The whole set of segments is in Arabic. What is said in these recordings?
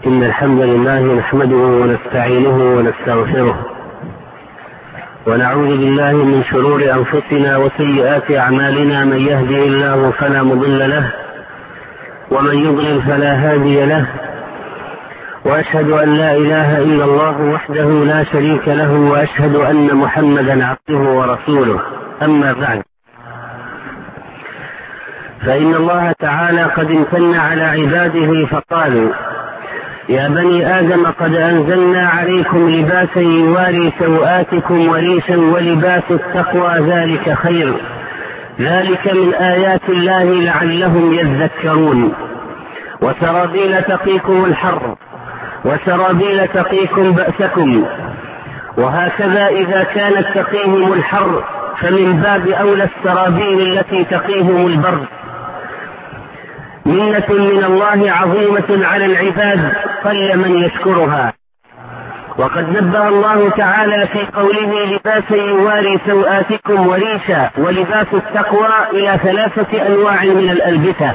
إن الحمد لله نحمده ونستعينه ونستغفره ونعوذ بالله من شرور أنفسنا وسيئات أعمالنا. من يهدي الله فلا مضل له ومن يضلل فلا هادي له، وأشهد أن لا إله إلا الله وحده لا شريك له، وأشهد أن محمدا عبده ورسوله. أما بعد، فإن الله تعالى قد امتن على عباده فقال: يا بني آدم قد أنزلنا عليكم لباسا يواري سوآتكم وريشا ولباس التقوى ذلك خير، ذلك من آيات الله لعلهم يذكرون. وسرابيل تقيكم الحر وسرابيل تقيكم بأسكم. وهكذا إذا كانت تقيهم الحر فمن باب أولى السرابيل التي تقيهم البرد. منة من الله عظيمة على العباد قل من يشكرها. وقد نبه الله تعالى في قوله: لباسا يواري سوآتكم وريشا ولباس التقوى إلى 3 أنواع من الألبسة: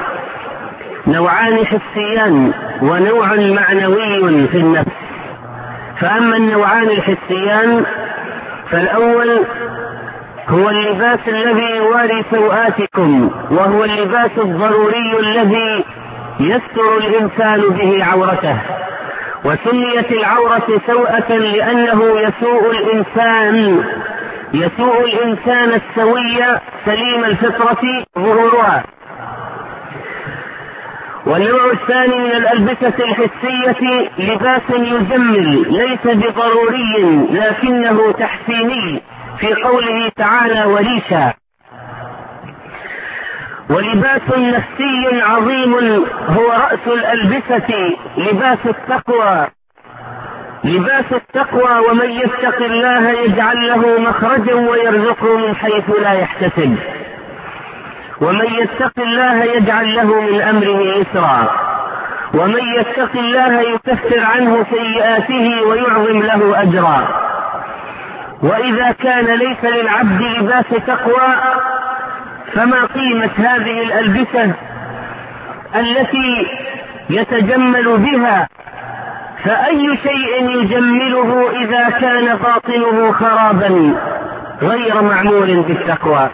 نوعان حسيان ونوع معنوي في النفس. فأما النوعان الحسيان فالأول هو اللباس الذي يواري سوآتكم، وهو اللباس الضروري الذي يستر الإنسان به عورته. وسميت العورة سوءة لأنه يسوء الإنسان السوي سليم الفطرة ظهورها. والنوع الثاني من الألبسة الحسية لباس يجمل، ليس بضروري لكنه تحسيني، في قوله تعالى: وريشا. ولباس نفسي عظيم هو رأس الألبسة لباس التقوى. ومن يتق الله يجعل له مخرجا ويرزقه من حيث لا يحتسب. ومن يتق الله يجعل له من أمره يسرا. ومن يتق الله يكفر عنه سيئاته ويعظم له أجرا. وإذا كان ليس للعبد لباس تقوى فما قيمة هذه الألبسة التي يتجمل بها؟ فأي شيء يجمله إذا كان باطنه خرابا غير معمول بالتقوى؟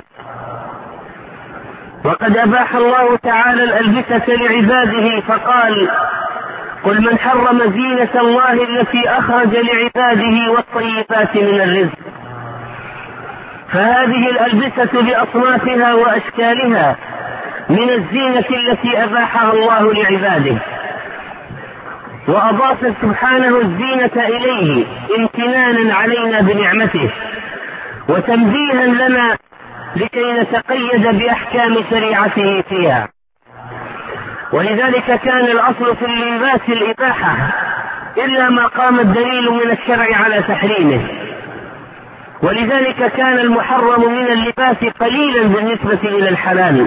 وقد أباح الله تعالى الألبسة لعباده فقال: قل من حرم زينة الله التي أخرج لعباده والطيبات من الرزق. فهذه الألبسة بأصنافها وأشكالها من الزينة التي أباحها الله لعباده، وأضاف سبحانه الزينة إليه امتنانا علينا بنعمته وتنبيها لنا لكي نتقيد بأحكام شريعته فيها. ولذلك كان الأصل في اللباس الإباحة، إلا ما قام الدليل من الشرع على تحريمه. ولذلك كان المحرم من اللباس قليلا بالنسبة إلى الحلال.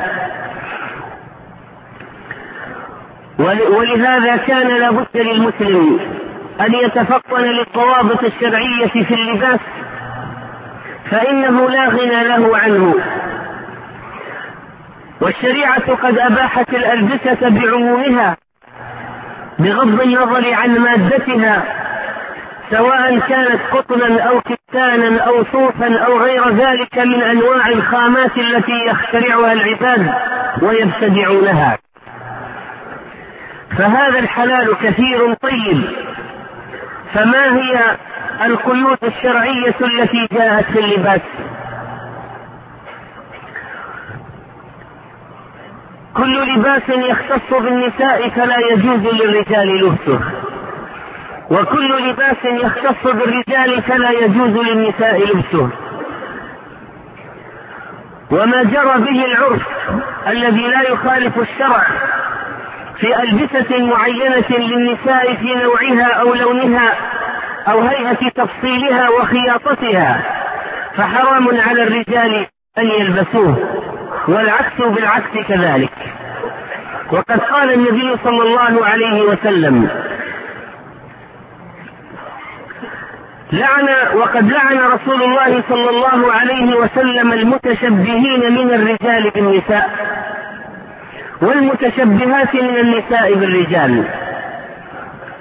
ولهذا كان لابد للمسلم أن يتفطن للضوابط الشرعية في اللباس، فإنه لا غنى له عنه. والشريعة قد أباحت الألبسة بعمومها بغض النظر عن مادتها، سواء كانت قطنا أو كتانا أو صوفا أو غير ذلك من أنواع الخامات التي يخترعها العباد ويبتدعونها. فهذا الحلال كثير طيب. فما هي القيود الشرعية التي جاءت في اللباس؟ كل لباس يختص بالنساء فلا يجوز للرجال لبسه، وكل لباس يختص بالرجال فلا يجوز للنساء لبسه. وما جرى به العرف الذي لا يخالف الشرع في ألبسة معينة للنساء في نوعها أو لونها أو هيئة تفصيلها وخياطتها فحرام على الرجال أن يلبسوه، والعكس بالعكس كذلك. وقد قال النبي صلى الله عليه وسلم: وقد لعن رسول الله صلى الله عليه وسلم المتشبهين من الرجال بالنساء والمتشبهات من النساء بالرجال.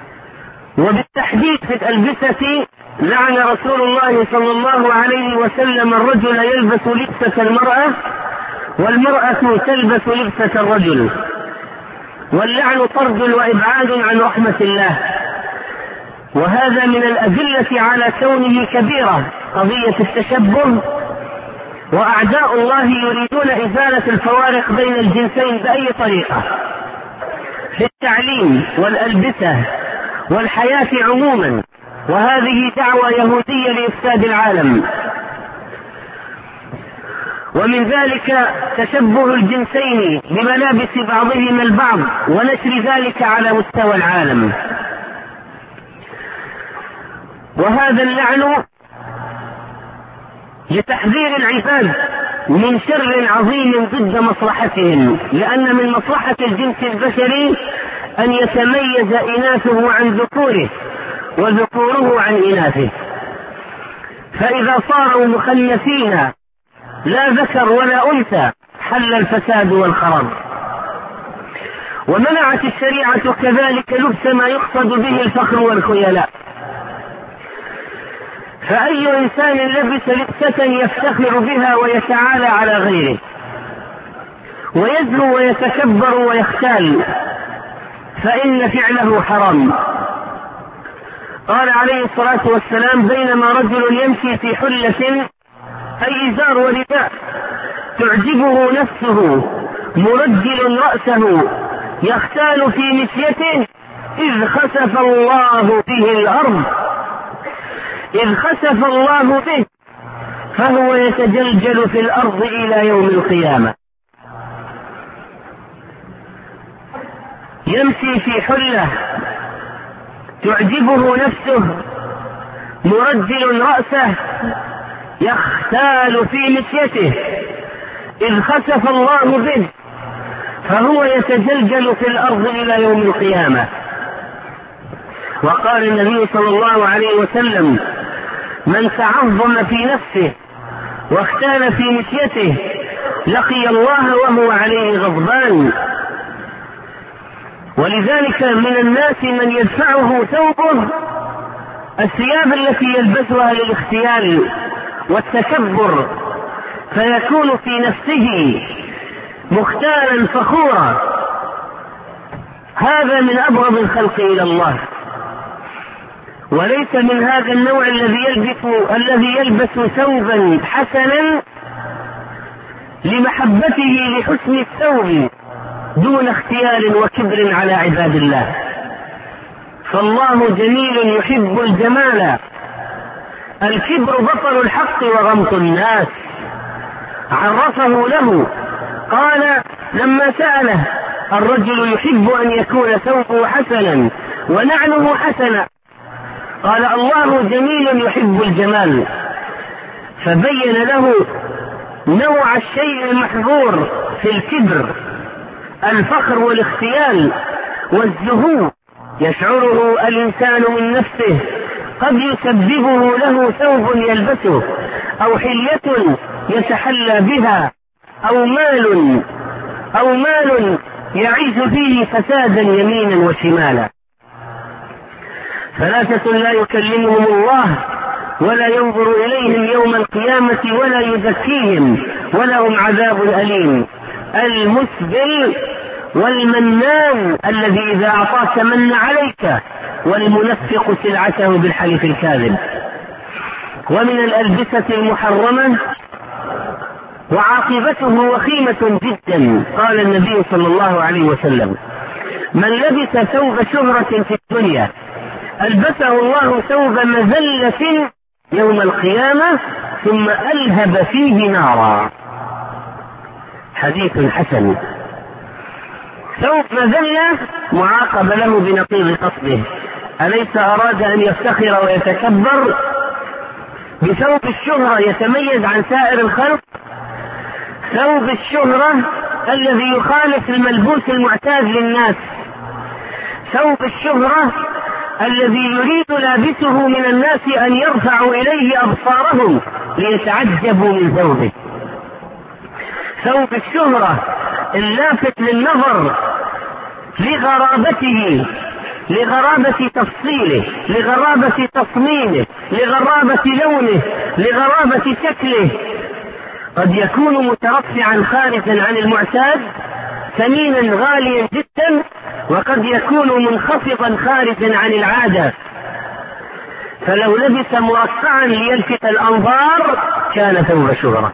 وبالتحديد في الألبسة لعن رسول الله صلى الله عليه وسلم الرجل يلبس لبسة المرأة، والمرأة تلبس لبسة الرجل، واللعن طرد وإبعاد عن رحمة الله. وهذا من الأدلة على كونه كبيرة قضية التشبه، وأعداء الله يريدون إزالة الفوارق بين الجنسين بأي طريقة في التعليم والألبسة والحياة عموما، وهذه دعوة يهودية لإفساد العالم. ومن ذلك تشبه الجنسين بملابس بعضهما البعض ونشر ذلك على مستوى العالم. وهذا اللعن لتحذير العباد من شر عظيم ضد مصلحتهم، لأن من مصلحة الجنس البشري أن يتميز إناثه عن ذكوره وذكوره عن إناثه، فإذا صاروا مخنثين لا ذكر ولا أنثى حل الفساد والخراب. ومنعت الشريعة كذلك لبس ما يقصد به الفخر والخيلاء، فأي إنسان لبس لبسة يفتخر بها ويتعالى على غيره ويزهو ويتكبر ويختال فإن فعله حرام. قال عليه الصلاة والسلام: بينما رجل يمشي في حلة أي إزار ورداء تعجبه نفسه مرجل رأسه يختال في مشيته إذ خسف الله به الأرض، إذ خسف الله به فهو يتجلجل في الأرض إلى يوم القيامة. يمشي في حلة تعجبه نفسه مرجل رأسه يختال في مشيته إذ خسف الله به فهو يتجلجل في الأرض إلى يوم القيامة. وقال النبي صلى الله عليه وسلم: من تعظم في نفسه واختال في مشيته لقي الله وهو عليه غضبان. ولذلك من الناس من يدفعه ثوبه الثياب التي يلبسها للاختيال والتكبر، فيكون في نفسه مختالا فخورا. هذا من أبغض الخلق إلى الله، وليس من هذا النوع الذي يلبس ثوبا حسنا لمحبته لحسن الثوب دون اختيال وكبر على عباد الله. فالله جميل يحب الجمال، الكبر بطر الحق وغمط الناس. عرفه له، قال لما سأله: الرجل يحب أن يكون ثوبه حسنا ونعله حسنا، قال: الله جميل يحب الجمال. فبين له نوع الشيء المحظور في الكبر: الفخر والاختيال والزهو يشعره الإنسان من نفسه، قد يسببه له ثوب يلبسه أو حلية يتحلى بها أو مال يعيش فيه فسادا يمينا وشمالا. 3 لا يكلمهم الله ولا ينظر إليهم يوم القيامة ولا يزكيهم ولهم عذاب أليم: المسبل والمنان الذي إذا أعطاك من عليك، والمنفق سلعته بالحلف الكاذب. ومن الألبسة المحرمة وعاقبته وخيمة جدا، قال النبي صلى الله عليه وسلم: من لبس ثوب شهرة في الدنيا ألبسه الله ثوب مذلة يوم القيامة ثم ألهب فيه نارا. حديث حسن. ثوب مذلة معاقب له بنقيض قصده. أليس أراد أن يفتخر ويتكبر بثوب الشهرة يتميز عن سائر الخلق؟ ثوب الشهرة الذي يخالف الملبوس المعتاد للناس، ثوب الشهرة الذي يريد لابسه من الناس أن يرفعوا إليه أبصارهم ليتعجبوا من ثوبه. ثوب الشهرة اللافت للنظر لغرابته لغرابة تفصيله، لغرابة تصميمه، لغرابة لونه، لغرابة شكله. قد يكون مترفعا خارجا عن المعتاد ثمينا غاليا جدا، وقد يكون منخفضا خارجا عن العادة، فلو لبس مرصعا ليلفت الأنظار كان ثوب شهرة.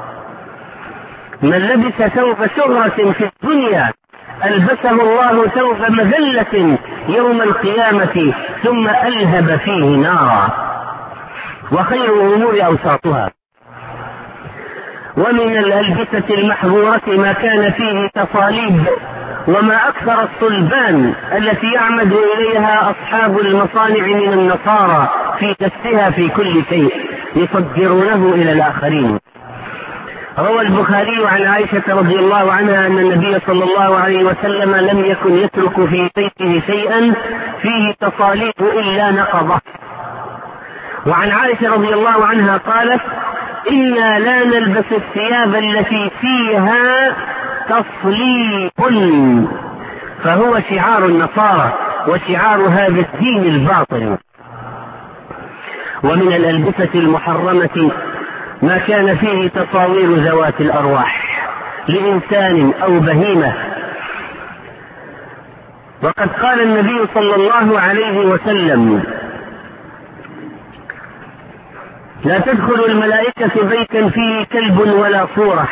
من لبس ثوب شهرة في الدنيا ألبسه الله ثوب مذلة يوم القيامة ثم ألهب فيه نارا، وخير الأمور أوساطها. ومن الألبسة المحظورة ما كان فيه تصاليب، وما أكثر الصلبان التي يعمد إليها أصحاب المصانع من النصارى في دسها في كل شيء يصدرونه إلى الآخرين. روى البخاري عن عائشة رضي الله عنها أن النبي صلى الله عليه وسلم لم يكن يترك في بيته شيئا فيه تصاليب إلا نقضه. وعن عائشة رضي الله عنها قالت: إنا لا نلبس الثياب التي فيها تصليب، فهو شعار النصارى وشعار هذا الدين الباطل. ومن الألبسة المحرمة ما كان فيه تصاوير ذوات الأرواح لإنسان أو بهيمة. وقد قال النبي صلى الله عليه وسلم: لا تدخل الملائكة بيتا فيه كلب ولا صورة.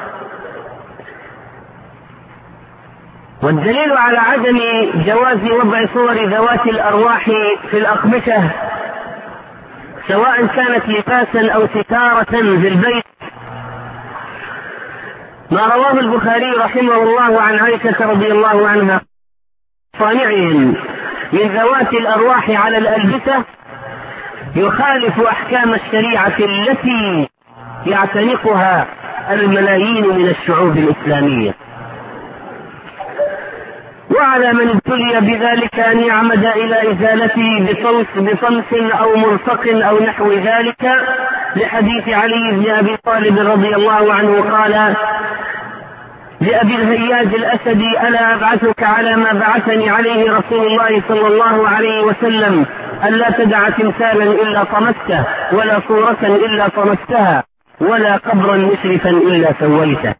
والدليل على عدم جواز وضع صور ذوات الأرواح في الأقمشة سواء كانت لباسا أو ستارة في البيت ما رواه البخاري رحمه الله عن عائشة رضي الله عنها: صانعهم من ذوات الأرواح على الألبسة يخالف أحكام الشريعة التي يعتنقها الملايين من الشعوب الإسلامية. وعلى من ابتلي بذلك أن يعمد إلى إزالته بصمت أو ملصق أو نحو ذلك، لحديث علي بن أبي طالب رضي الله عنه قال لأبي الهياج الأسدي: ألا أبعثك على ما بعثني عليه رسول الله صلى الله عليه وسلم، ألا تدع تمثالا إلا طمسته، ولا صورة إلا طمستها، ولا قبرا مشرفا إلا سويته.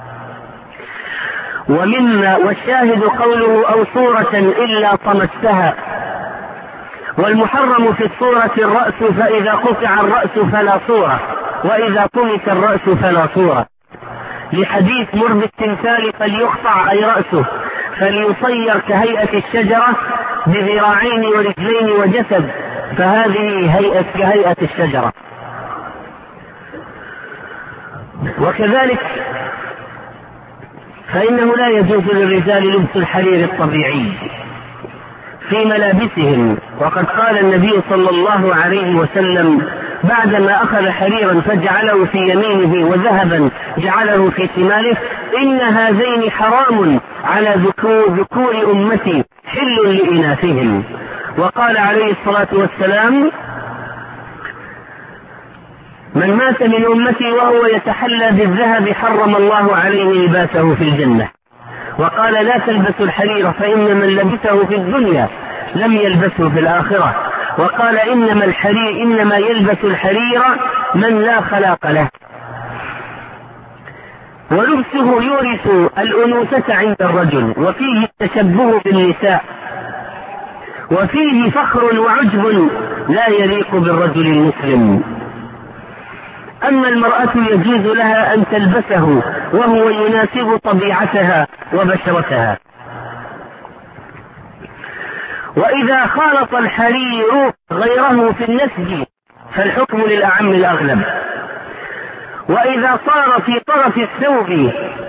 والشاهد قوله: أو صورة إلا طمستها. والمحرم في الصورة الرأس، فإذا قطع الرأس فلا صورة، وإذا طمس الرأس فلا صورة، لحديث مر بالتمثال فليقطع أي رأسه فليصير كهيئة الشجرة بذراعين ورجلين وجسد، فهذه كهيئة الشجرة. وكذلك فإنه لا يجوز للرجال لبس الحرير الطبيعي في ملابسهم. وقد قال النبي صلى الله عليه وسلم بعدما أخذ حريرا فجعله في يمينه وذهبا جعله في شماله: إن هذين حرام على ذكور أمتي حل لإناثهم. وقال عليه الصلاة والسلام: من مات من أمتي وهو يتحلى بالذهب حرم الله عليه لباسه في الجنة. وقال: لا تلبسوا الحرير فإن من لبسه في الدنيا لم يلبسه في الآخرة. وقال: إنما يلبس الحرير من لا خلاق له. ولبسه يورث الأنوثة عند الرجل، وفيه التشبه بالنساء، وفيه فخر وعجب لا يليق بالرجل المسلم. أما المرأة يجوز لها أن تلبسه وهو يناسب طبيعتها وبشرتها. وإذا خالط الحرير غيره في النسج فالحكم للأعم الأغلب. وإذا صار في طرف الثوب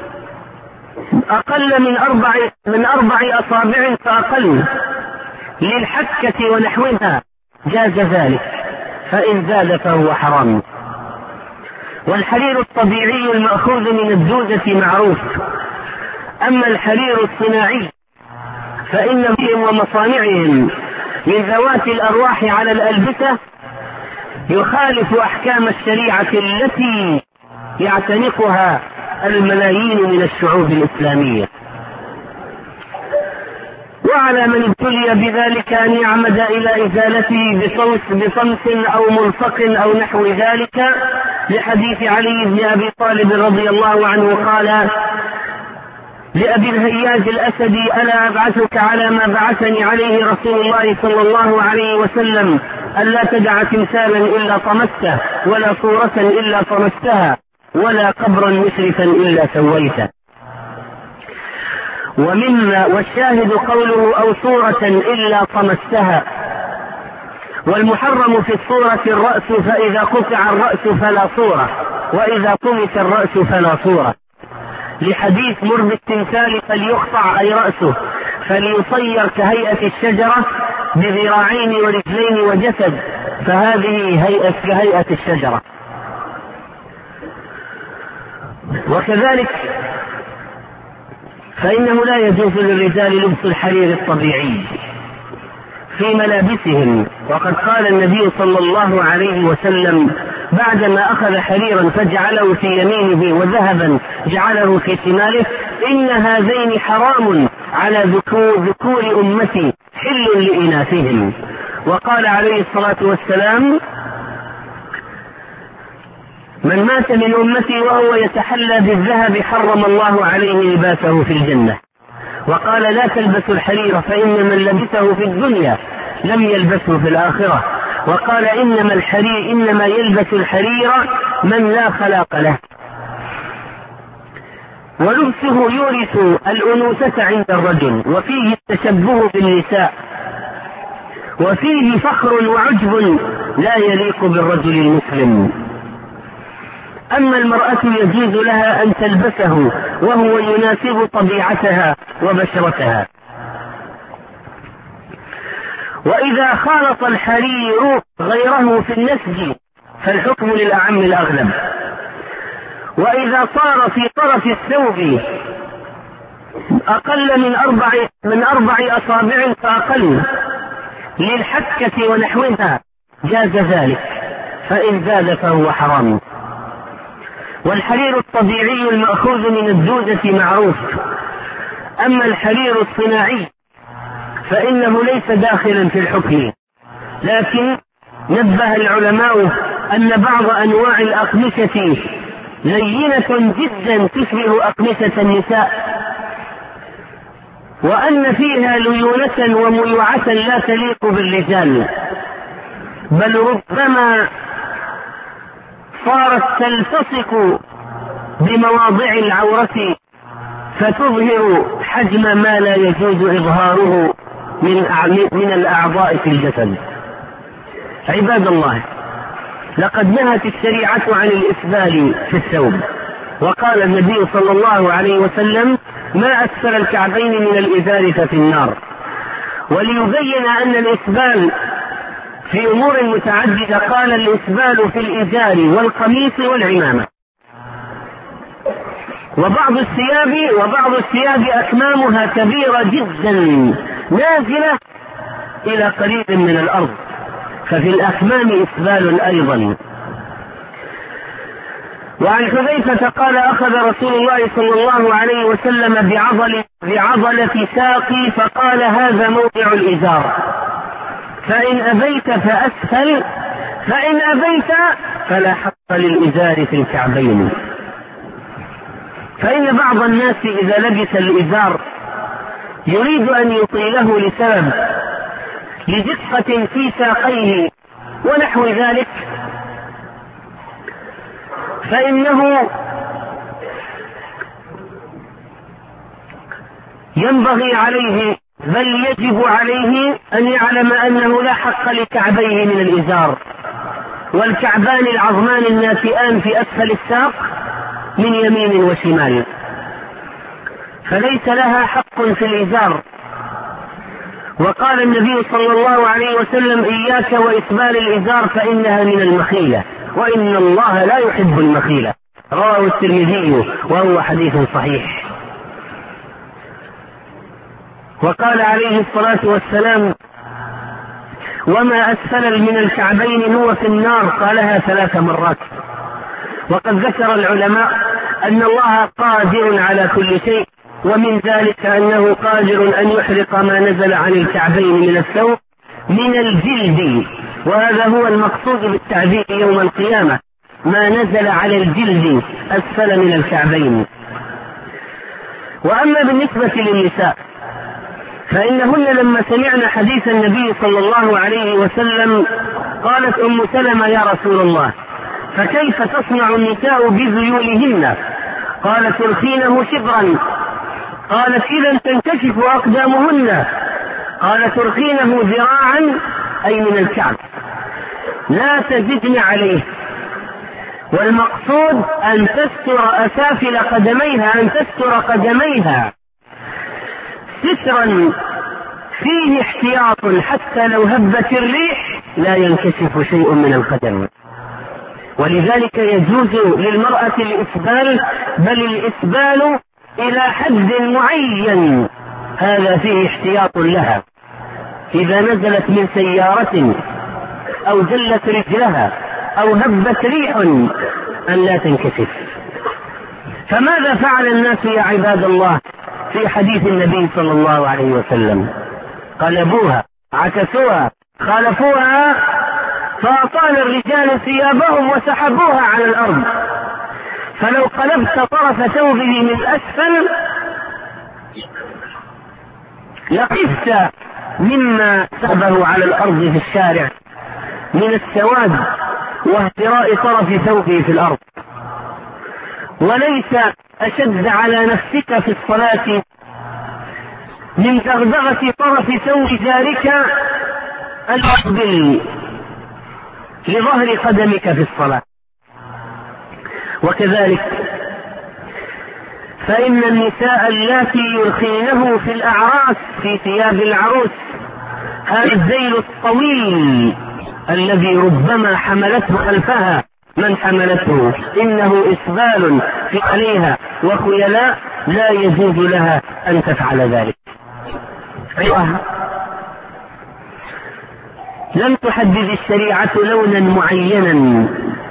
أقل من أربع أصابع فأقل للحكة ونحوها جاز ذلك، فإن زاد فهو حرام. والحرير الطبيعي المأخوذ من الدودة معروف. أما الحرير الصناعي فإن فيهم ومصانعهم من ذوات الأرواح على الألبسة يخالف أحكام الشريعة التي يعتنقها الملايين من الشعوب الإسلامية. وعلى من ابتلي بذلك أن يعمد إلى إزالته بصمت أو ملصق أو نحو ذلك، لحديث علي بن أبي طالب رضي الله عنه قال لأبي الهياج الأسدي: ألا أبعثك على ما بعثني عليه رسول الله صلى الله عليه وسلم، ألا تدع تمثالا إلا طمسته، ولا صورة إلا طمستها، ولا قبرا مشرفا إلا سويته. والشاهد قوله: أو صورة إلا طمستها. والمحرم في الصورة الرأس، فإذا قطع الرأس فلا صورة، وإذا طمس الرأس فلا صورة، لحديث: مر بالتمثال فليقطع أي رأسه فليصير كهيئة الشجرة بذراعين ورجلين وجسد، فهذه كهيئة الشجرة. وكذلك فإنه لا يجوز للرجال لبس الحرير الطبيعي في ملابسهم، وقد قال النبي صلى الله عليه وسلم بعدما أخذ حريرا فجعله في يمينه وذهبا جعله في شماله: إن هذين حرام على ذكور أمتي حل لإناثهم. وقال عليه الصلاة والسلام: من مات من أمتي وهو يتحلى بالذهب حرم الله عليه لباسه في الجنة. وقال: لا تلبسوا الحرير فإن من لبسه في الدنيا لم يلبسه في الآخرة. وقال: إنما يلبس الحرير من لا خلاق له. ولبسه يورث الأنوثة عند الرجل، وفيه التشبه بالنساء، وفيه فخر وعجب لا يليق بالرجل المسلم. أما المرأة يجوز لها أن تلبسه وهو يناسب طبيعتها وبشرتها. وإذا خالط الحرير غيره في النسج فالحكم للأعم الأغلب. وإذا صار في طرف الثوب أقل من أربع أصابع فأقل للحكة ونحوها جاز ذلك، فإن زاد فهو حرام. والحرير الطبيعي المأخوذ من الدودة معروف. أما الحرير الصناعي فإنه ليس داخلا في الحكم، لكن نبه العلماء أن بعض أنواع الأقمشة لينة جدا تشبه أقمشة النساء، وأن فيها ليونة وميوعة لا تليق بالرجال، بل ربما صارت تلتصق بمواضع العورة فتظهر حجم ما لا يجوز إظهاره من الأعضاء في الجسد. عباد الله، لقد نهت الشريعة عن الإسبال في الثوب، وقال النبي صلى الله عليه وسلم: ما أسفل الكعبين من الإزار ففي النار. وليبين أن الإسبال في أمور متعددة قال: الإسبال في الإزار والقميص والعمامة. وبعض الثياب أكمامها كبيرة جدا نازلة إلى قريب من الأرض، ففي الأكمام إسبال أيضا. وعن حذيفة قال: أخذ رسول الله صلى الله عليه وسلم بعضلة ساقي فقال: هذا موضع الإزار، فإن أبيت فأسفل، فإن أبيت فلا حق للإزار في الكعبين. فإن بعض الناس إذا لبس الإزار يريد أن يطيله لسبب، لدقة في ساقيه ونحو ذلك، فإنه ينبغي عليه بل يجب عليه أن يعلم أنه لا حق لكعبيه من الإزار، والكعبان العظمان الناتئان في أسفل الساق من يمين وشمال، فليس لها حق في الإزار. وقال النبي صلى الله عليه وسلم: إياك وإسبال الإزار فإنها من المخيلة، وإن الله لا يحب المخيلة. رواه الترمذي وهو حديث صحيح. وقال عليه الصلاة والسلام: وما أسفل من الكعبين هو في النار، قالها 3 مرات. وقد ذكر العلماء أن الله قادر على كل شيء، ومن ذلك أنه قادر أن يحرق ما نزل عن الكعبين من الثوب من الجلد، وهذا هو المقصود بالتعذيب يوم القيامة، ما نزل على الجلد أسفل من الكعبين. وأما بالنسبة للنساء فإنهن لما سمعن حديث النبي صلى الله عليه وسلم قالت أم سلمة: يا رسول الله، فكيف تصنع النساء بذيولهن؟ قالت: ترخينه شبرا. قالت: إذا تنكشف أقدامهن. قالت: ترخينه ذراعا، أي من الكعب، لا تزدن عليه. والمقصود أن تستر أسافل قدميها، أن تستر قدميها سترا فيه احتياط، حتى لو هبت الريح لا ينكشف شيء من القدم. ولذلك يجوز للمرأة الإسبال، بل الإسبال إلى حد معين، هذا فيه احتياط لها. إذا نزلت من سيارة أو جلت رجلها أو هبت ريح أن لا تنكشف. فماذا فعل الناس يا عباد الله في حديث النبي صلى الله عليه وسلم؟ قلبوها، عكسوها، خالفوها، فأطال الرجال ثيابهم وسحبوها على الأرض. فلو قلبت طرف ثوبه من أسفل لقفت مما سحبه على الأرض في الشارع من السواد واهتراء طرف ثوبه في الأرض. وليس أشد على نفسك في الصلاة من دغدغة طرف ثوب جارك المقبل لظهر قدمك في الصلاة. وكذلك فإن النساء اللاتي يرخينه في الأعراس في ثياب العروس، هذا الذيل الطويل الذي ربما حملته خلفها من حملته، إنه إسبال في عليها وخيلاء، لا يجوز لها أن تفعل ذلك. لم تحدد الشريعة لونا معينا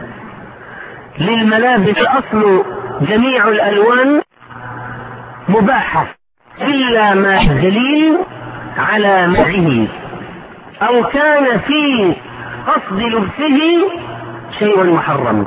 للملابس، أصل جميع الألوان مباحة إلا ما دليل على منعه أو كان في قصد لبسه شيء محرم،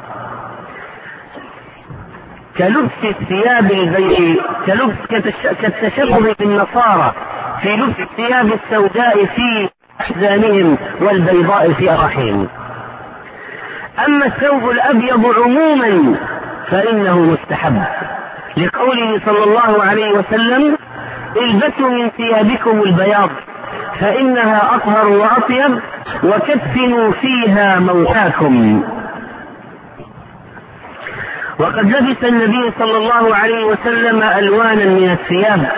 كلبس الثياب البيضاء، كالتشبه بالنصارى في لبس الثياب السوداء في أحزانهم والبيضاء في أرحهم. أما الثوب الأبيض عموما فإنه مستحب، لقوله صلى الله عليه وسلم: البسوا من ثيابكم البياض فإنها أطهر وأطيب وكفنوا فيها موتاكم. وقد لبس النبي صلى الله عليه وسلم ألوانا من الثياب،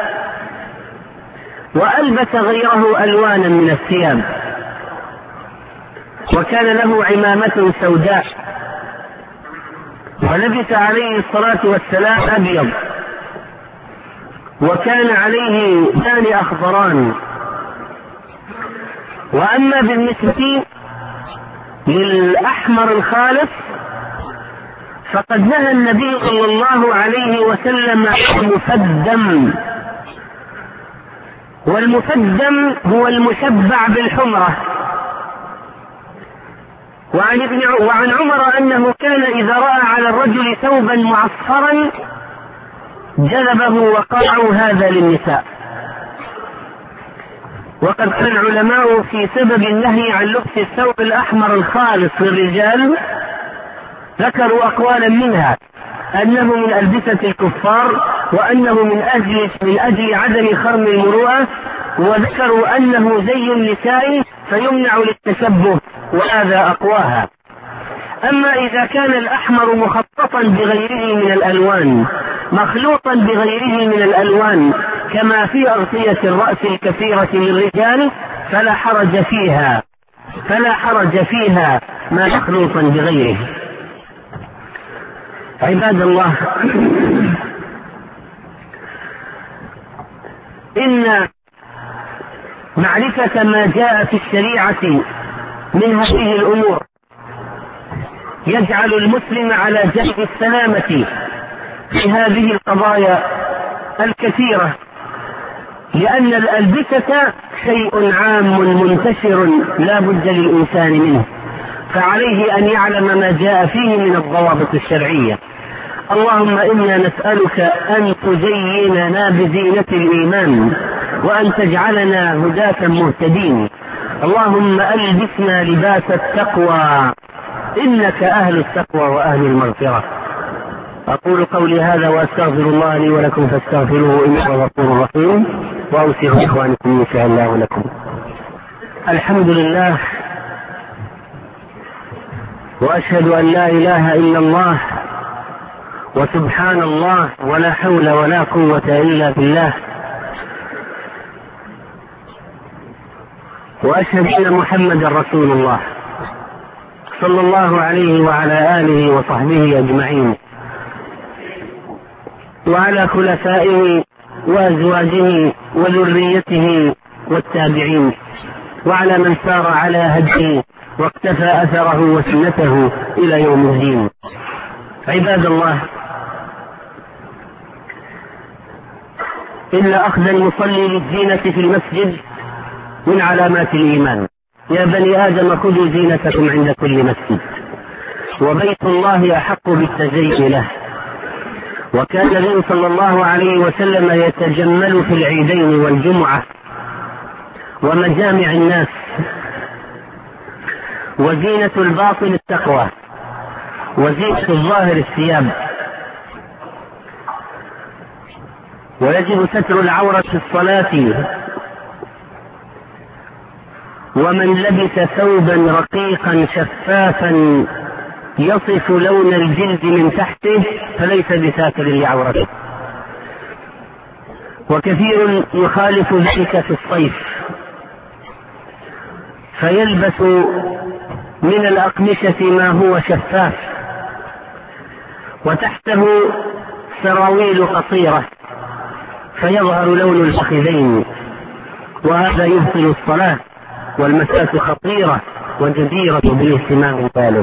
وألبس غيره ألوانا من الثياب، وكان له عمامة سوداء، ولبس عليه الصلاة والسلام أبيض، وكان عليه لسان أخضران. وأما بالنسبة للأحمر الخالص فقد نهى النبي صلى الله عليه وسلم عن المفدم، والمفدم هو المشبع بالحمرة. وعن عمر أنه كان إذا رأى على الرجل ثوبا معصفرا جذبه وقرعوا هذا للنساء. وقد قال العلماء في سبب النهي عن لبس الثوب الأحمر الخالص للرجال ذكروا أقوالا، منها أنه من ألبسة الكفار، وأنه من أجل عدم خرم المروءة، وذكروا أنه زي النساء فيمنع للتشبه، وهذا أقواها. أما إذا كان الأحمر مخططا بغيره من الألوان، مخلوطا بغيره من الألوان، كما في أغطية الرأس الكثيرة للرجال، فلا حرج فيها ما مخلوطا بغيره. عباد الله، إن معرفة ما جاء في الشريعة من هذه الأمور يجعل المسلم على جانب السلامة في هذه القضايا الكثيرة، لأن الألبسة شيء عام منتشر لا بد للإنسان منه، فعليه أن يعلم ما جاء فيه من الضوابط الشرعية. اللهم إنا نسألك أن تزيننا بزينة الإيمان وأن تجعلنا هداة مهتدين. اللهم ألبسنا لباس التقوى إنك أهل التقوى وأهل المغفرة. أقول قولي هذا وأستغفر الله لي ولكم فاستغفروه إنه غفور رحيم، وأوصي إخوانكم إن شاء الله لكم. الحمد لله، وأشهد أن لا إله إلا الله، وسبحان الله، ولا حول ولا قوة إلا بالله، وأشهد أن محمدا رسول الله صلى الله عليه وعلى آله وصحبه أجمعين، وعلى خلفائه وأزواجه وذريته والتابعين، وعلى من سار على هديه واقتفى أثره وسنته إلى يوم الدين. عباد الله، إن أخذ المصلي للزينة في المسجد من علامات الإيمان. يا بني آدم خذوا زينتكم عند كل مسجد، وبيت الله أحق بالتزين له. وكان النبي صلى الله عليه وسلم يتجمل في العيدين والجمعة ومجامع الناس. وزينة الباطن التقوى، وزينة الظاهر الثياب. ويجب ستر العورة في الصلاة. ومن لبس ثوبا رقيقا شفافا يصف لون الجلد من تحته فليس بساتر لعورته. وكثير يخالف ذلك في الصيف، فيلبس من الأقمشة ما هو شفاف وتحته سراويل قصيرة فيظهر لون الفخذين، وهذا يبطل الصلاة، والمسألة خطيرة وجديرة بالاهتمام البالغ.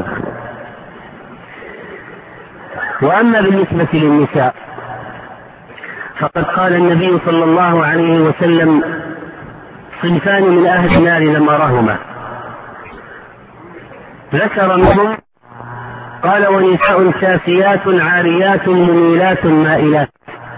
وأما بالنسبة للنساء فقد قال النبي صلى الله عليه وسلم: صنفان من أهل النار لمرهما. ذكر منهم قال: ونساء كاسيات عاريات مميلات مائلات.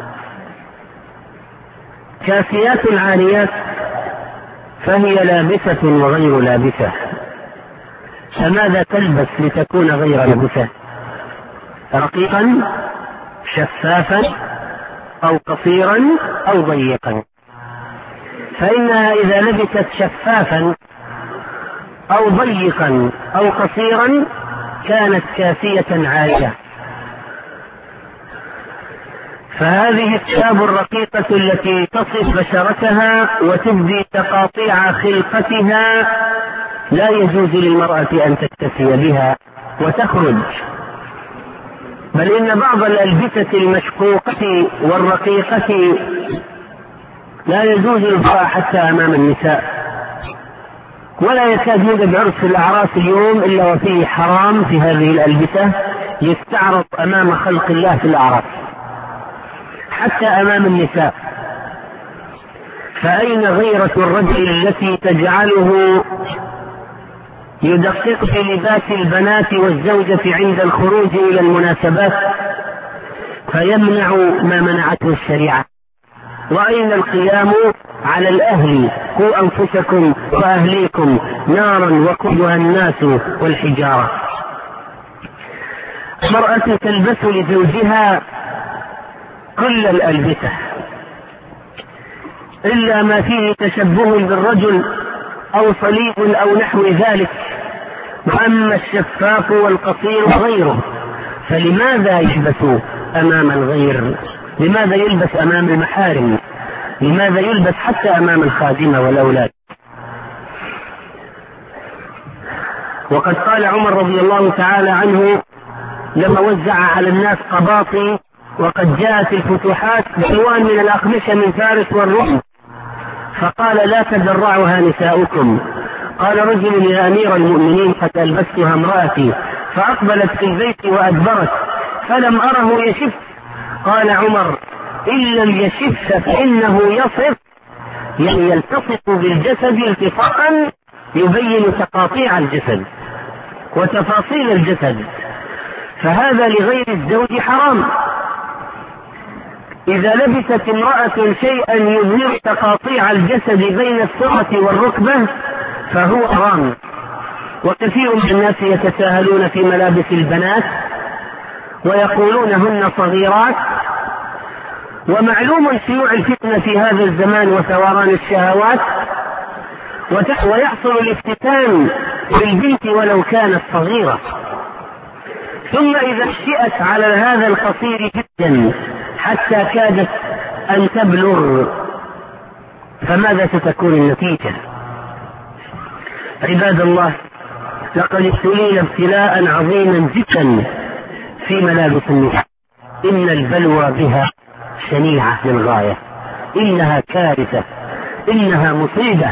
كاسيات عاريات فهي لابسة وغير لابسة، فماذا تلبس لتكون غير لابسة؟ رقيقا شفافا أو قصيرا أو ضيقا. فإنها إذا لبست شفافا أو ضيقا أو قصيرا كانت كاسية عارية. فهذه الثياب الرقيقة التي تصف بشرتها وتبدي تقاطيع خلقتها لا يجوز للمرأة أن تكتفي بها وتخرج، بل إن بعض الألبسة المشقوقة والرقيقة لا يجوز البقاء حتى أمام النساء، ولا يكاد يوجد عرس في الأعراس اليوم إلا وفيه حرام في هذه الألبسة يستعرض أمام خلق الله في الأعراس حتى أمام النساء. فأين غيرة الرجل التي تجعله يدقق في لباس البنات والزوجة عند الخروج إلى المناسبات فيمنع ما منعته الشريعة؟ وأين القيام على الأهل: قوا أنفسكم وأهليكم نارا وقودها الناس والحجارة. المرأة تلبس لزوجها كل الألبسة إلا ما فيه تشبه بالرجل أو صليب أو نحو ذلك، وأما الشفاف والقصير وغيره فلماذا يلبس أمام الغير؟ لماذا يلبس أمام المحارم؟ لماذا يلبس حتى أمام الخادمة والأولاد؟ وقد قال عمر رضي الله تعالى عنه لما وزع على الناس قباطي وقد جاءت الفتوحات بألوان من الأقمشة من فارس والروم، فقال: لا تدرعها نساؤكم. قال رجل: يا أمير المؤمنين قد ألبستها امرأتي، فأقبلت في البيت وأدبرت فلم أره يشف. قال عمر: إن لم يشف فإنه يصف، يعني يلتصق بالجسد التصاقا يبين تقاطيع الجسد وتفاصيل الجسد، فهذا لغير الزوج حرام. إذا لبست امرأة شيئا يظهر تقاطيع الجسد بين السرة والركبة فهو حرام. وكثير من الناس يتساهلون في ملابس البنات ويقولون هن صغيرات، ومعلوم شيوع الفتنة في هذا الزمان وثوران الشهوات، ويحصل الافتتان بالبنت ولو كانت صغيرة، ثم إذا اشتئت على هذا القصير جدا حتى كادت أن تبلغ فماذا ستكون النتيجة؟ عباد الله، لقد ابتلينا ابتلاء عظيما جدا في ملابس النساء، إن البلوى بها شنيعة للغاية، إنها كارثة، إنها مصيبة.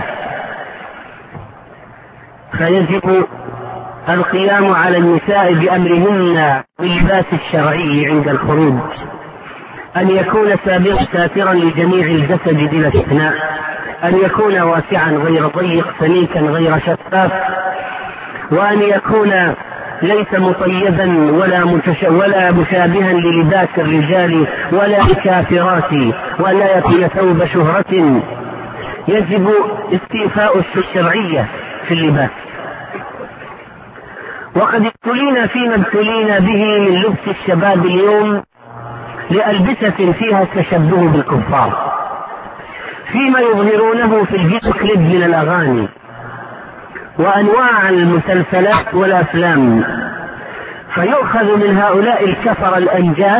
فيجب القيام على النساء بأمرهن باللباس الشرعي عند الخروج، أن يكون ساترا لجميع الجسد بلا استثناء، أن يكون واسعا غير ضيق، سميكا غير شفاف، وأن يكون ليس مطيبا ولا مشابها للباس الرجال ولا الكافرات، ولا يكون ثوب شهرة. يجب استيفاء الشرعية في اللباس. وقد ابتلينا فيما ابتلينا به من لبس الشباب اليوم لألبسة فيها التشبه بالكفار، فيما يظهرونه في الفيديو كليب من الأغاني وأنواع المسلسلات والأفلام، فيؤخذ من هؤلاء الكفر الأنجاس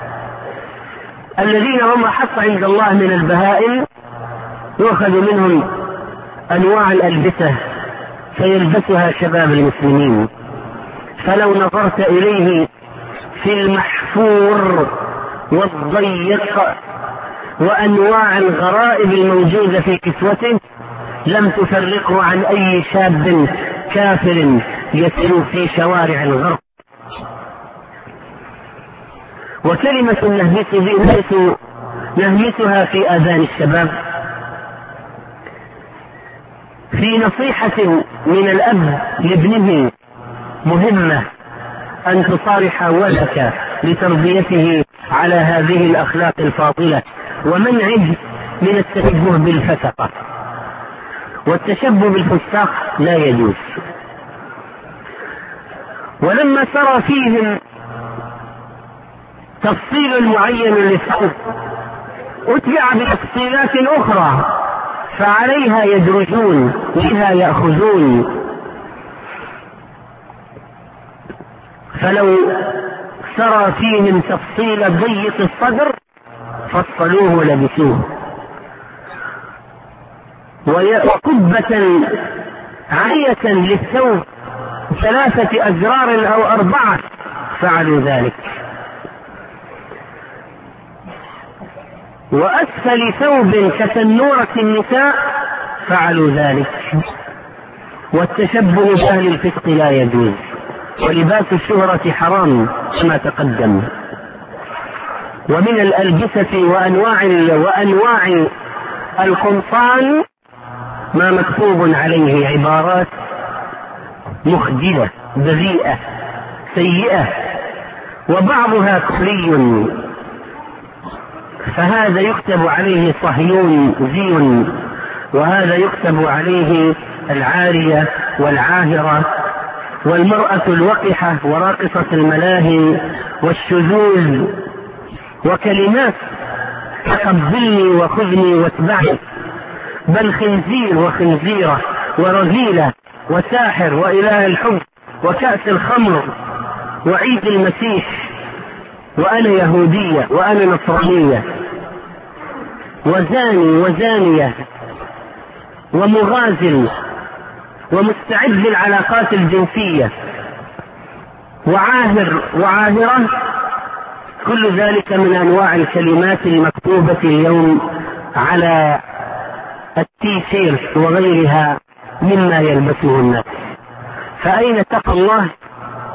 الذين هم حق عند الله من البهائم، يؤخذ منهم أنواع الألبسة فيلبسها شباب المسلمين. فلو نظرت إليه في المحفور والضيق وأنواع الغرائب الموجودة في كسوته لم تفرقه عن أي شاب كافر يسير في شوارع الغرب. وكلمة نهمسها في آذان الشباب في نصيحة من الأب لابنه مهمة، أن تصارح ولدك لتربيته على هذه الأخلاق الفاضلة ومنعه من التشبه بالفسقة، والتشبه بالفساق لا يجوز. ولما سرى فيهم تفصيل معين للثوب أتبع بتفصيلات أخرى فعليها يدرجون وبها يأخذون، فلو سرى فيهم تفصيل ضيق الصدر فصلوه ولبسوه، وقبة عالية للثوب 3 أزرار أو 4 فعلوا ذلك، وأسفل ثوب كتنورة النساء فعلوا ذلك. والتشبه بأهل الفسق لا يجوز، ولباس الشهرة حرام كما تقدم. ومن الألبسة وأنواع القمصان ما مكتوب عليه عبارات مخجلة بذيئة سيئة وبعضها كفري، فهذا يكتب عليه صهيون زيون، وهذا يكتب عليه العارية والعاهرة والمرأة الوقحة وراقصة الملاهي والشذوذ، وكلمات تقبلني وخذني واتبعني، بل خنزير وخنزيرة ورذيلة وساحر وإله الحب وكأس الخمر وعيد المسيح وأنا يهودية وأنا نصرانية وزاني وزانية ومغازل ومستعد للعلاقات الجنسية وعاهر وعاهرة، كل ذلك من أنواع الكلمات المكتوبة اليوم على التيشيرت وغيرها مما يلبسه الناس. فأين تقى الله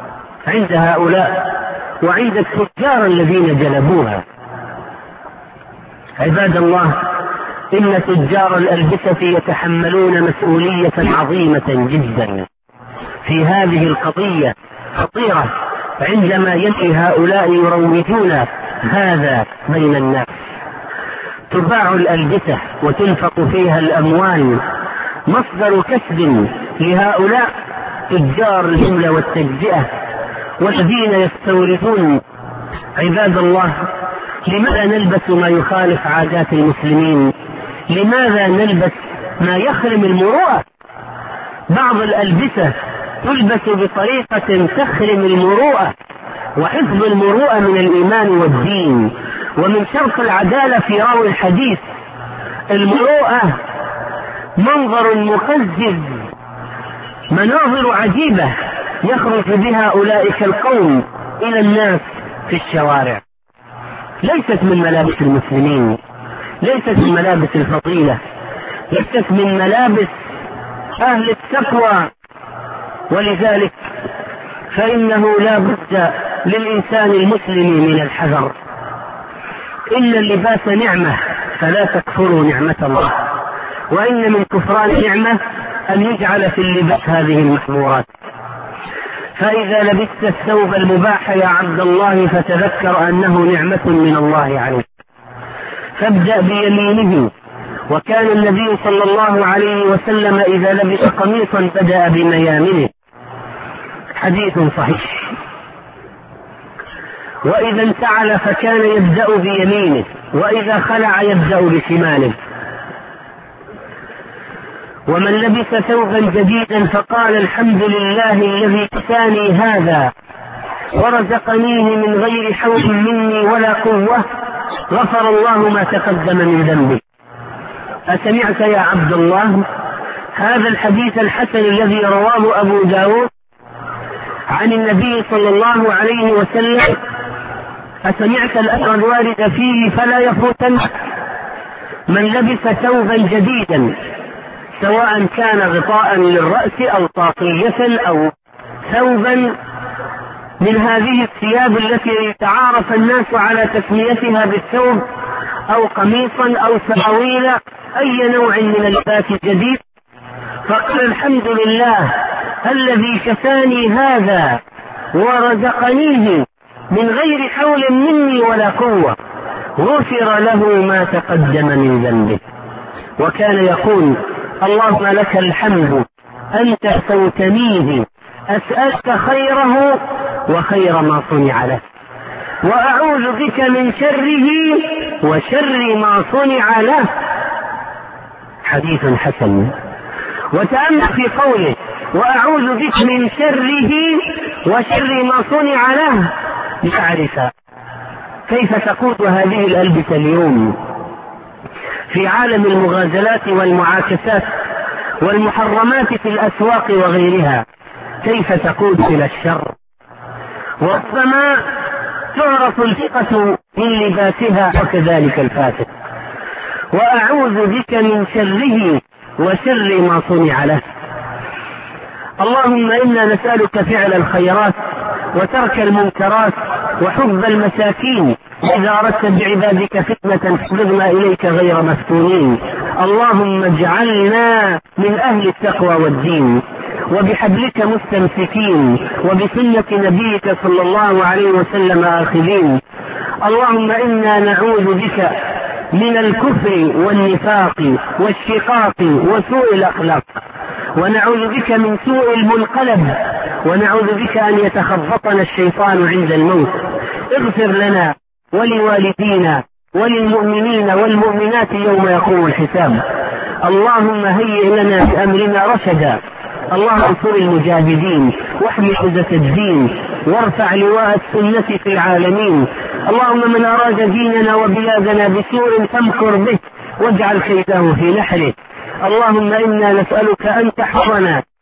عند هؤلاء وعند التجار الذين جلبوها؟ عباد الله، إن تجار الألبسة يتحملون مسؤولية عظيمة جدا في هذه القضية خطيرة، عندما يأتي هؤلاء يروجون هذا بين الناس. تباع الألبسة وتنفق فيها الأموال، مصدر كسب لهؤلاء تجار الجملة والتجزئة والذين يستوردون. عباد الله، لماذا نلبس ما يخالف عادات المسلمين؟ لماذا نلبس ما يخرم المروءة؟ بعض الألبسة تلبس بطريقة تخرم المروءة، وحفظ المروءة من الإيمان والدين ومن شرط العدالة في راوي الحديث. المروءة منظر مقزز، مناظر عجيبة يخرج بها أولئك القوم إلى الناس في الشوارع، ليست من ملابس المسلمين، ليست من ملابس الفضيلة، ليست من ملابس أهل التقوى. ولذلك فإنه لا بد للإنسان المسلم من الحذر. إن اللباس نعمة فلا تكفروا نعمة الله، وإن من كفران نعمة أن يجعل في اللباس هذه المحظورات. فإذا لبست الثوب المباح يا عبد الله فتذكر أنه نعمة من الله عليك، فابدأ بيمينه. وكان النبي صلى الله عليه وسلم إذا لبس قميصا بدأ بميامنه، حديث صحيح. وإذا انتعل فكان يبدأ بيمينه، وإذا خلع يبدأ بشماله. ومن لبس ثوبا جديدا فقال الحمد لله الذي كساني هذا ورزقنيه من غير حول مني ولا قوة، غفر الله ما تقدم من ذنبه. أسمعت يا عبد الله هذا الحديث الحسن الذي رواه أبو داود عن النبي صلى الله عليه وسلم؟ أسمعت الأثر الوارد فيه فلا يفوتن. من لبس ثوبا جديدا، سواء كان غطاء للرأس أو طاقية أو ثوبا من هذه الثياب التي يتعارف الناس على تسميتها بالثوب، أو قميصا أو سراويل، أي نوع من اللباس الجديد، فقال الحمد لله الذي كساني هذا ورزقنيه من غير حول مني ولا قوة، غفر له ما تقدم من ذنبه. وكان يقول اللهم لك الحمد أنت سوتنيه، أسألك خيره وخير ما صنع له، وأعوذ بك من شره وشر ما صنع له. حديث حسن. وتأمل في قوله وأعوذ بك من شره وشر ما صنع له، لتعرف كيف تقود هذه الألبسة اليوم في عالم المغازلات والمعاكسات والمحرمات في الأسواق وغيرها، كيف تقود إلى الشر. وربما تعرف الفقة من لباسها وكذلك الفاسق. وأعوذ بك من شره وشر ما صنع له. اللهم إنا نسألك فعل الخيرات وترك المنكرات وحب المساكين، إذا أردت بعبادك فتنة فاقبضنا إليك غير مفتونين. اللهم اجعلنا من أهل التقوى والدين، وبحبلك مستمسكين، وبسنة نبيك صلى الله عليه وسلم آخذين. اللهم إنا نعوذ بك من الكفر والنفاق والشقاق وسوء الأخلاق، ونعوذ بك من سوء المنقلب، ونعوذ بك أن يتخبطنا الشيطان عند الموت. اغفر لنا ولوالدينا وللمؤمنين والمؤمنات يوم يقوم الحساب. اللهم هيئ لنا بأمرنا رشدا. اللهم انصر المجاهدين واحمي عزة الدين وارفع لواء السنة في العالمين. اللهم من أراد ديننا وبلادنا بسوء فامكر به واجعل كيده في نحره. اللهم إنا نسألك أن تحفظنا